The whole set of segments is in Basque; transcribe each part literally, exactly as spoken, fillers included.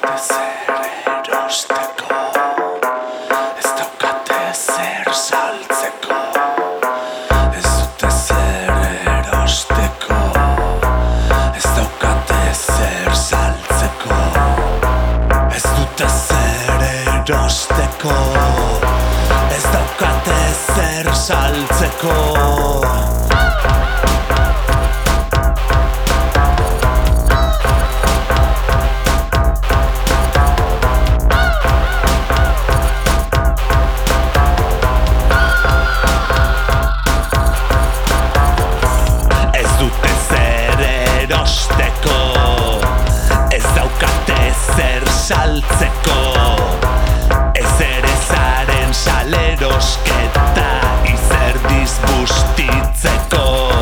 daukate zer erosteko, ez daukate zer saltzeko, ez dute zer erosteko, ez daukate zer saltzeko, ez dute zer erosteko, ez daukate zer saltzeko. Saltzeko, ez ere zaren salerosketa izerdiz bustitzeko.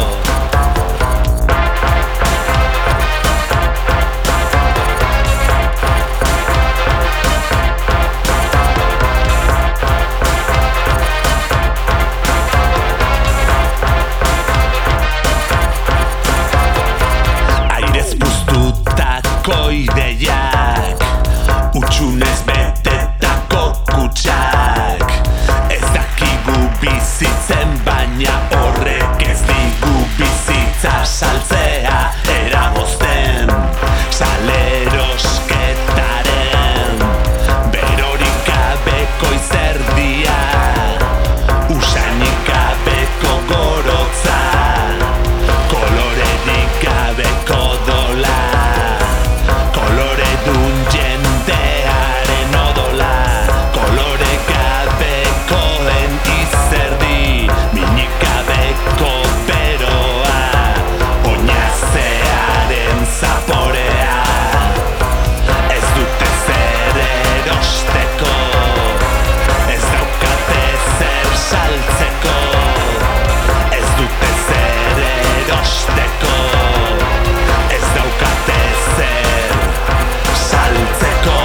Airez puztutako ideiak, utxunez betetako kutsak, ez dakigu bizitzen, baina horrek ez digu bizitza saltzea eragozten. Salerosketaren berorik gabeko izerdia, usainik gabeko gorotza, kolorerik gabeko dola, koloredun jendearen odola, kolore gabekoen izerdi, minik gabeko beroa, oinazearen zaporea, ez dute zer erosteko, ez daukate zer saltzeko, ez dute zer erosteko, ez daukate zer saltzeko.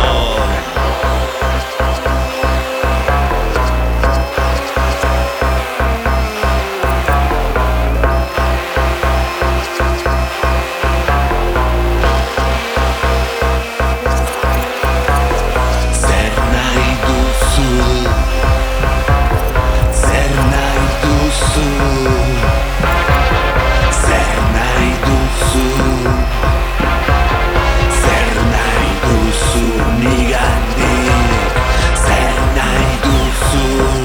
Zer nahi duzu, zer nahi duzu, zer nahi duzu, zer nahi duzu nigandik, zer nahi duzu,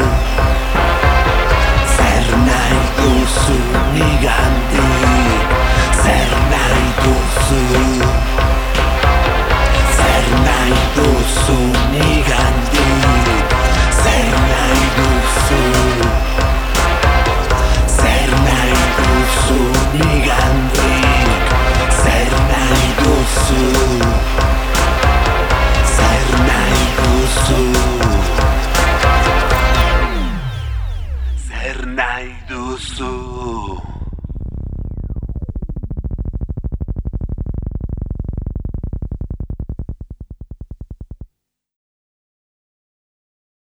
zer nahi duzu nigandik, zer nahi duzu, zer nahi duzu nigandik, zer nahi duzu, zer nahi duzu nigandik, zer nahi duzu, zer nahi duzu, zer nahi duzu.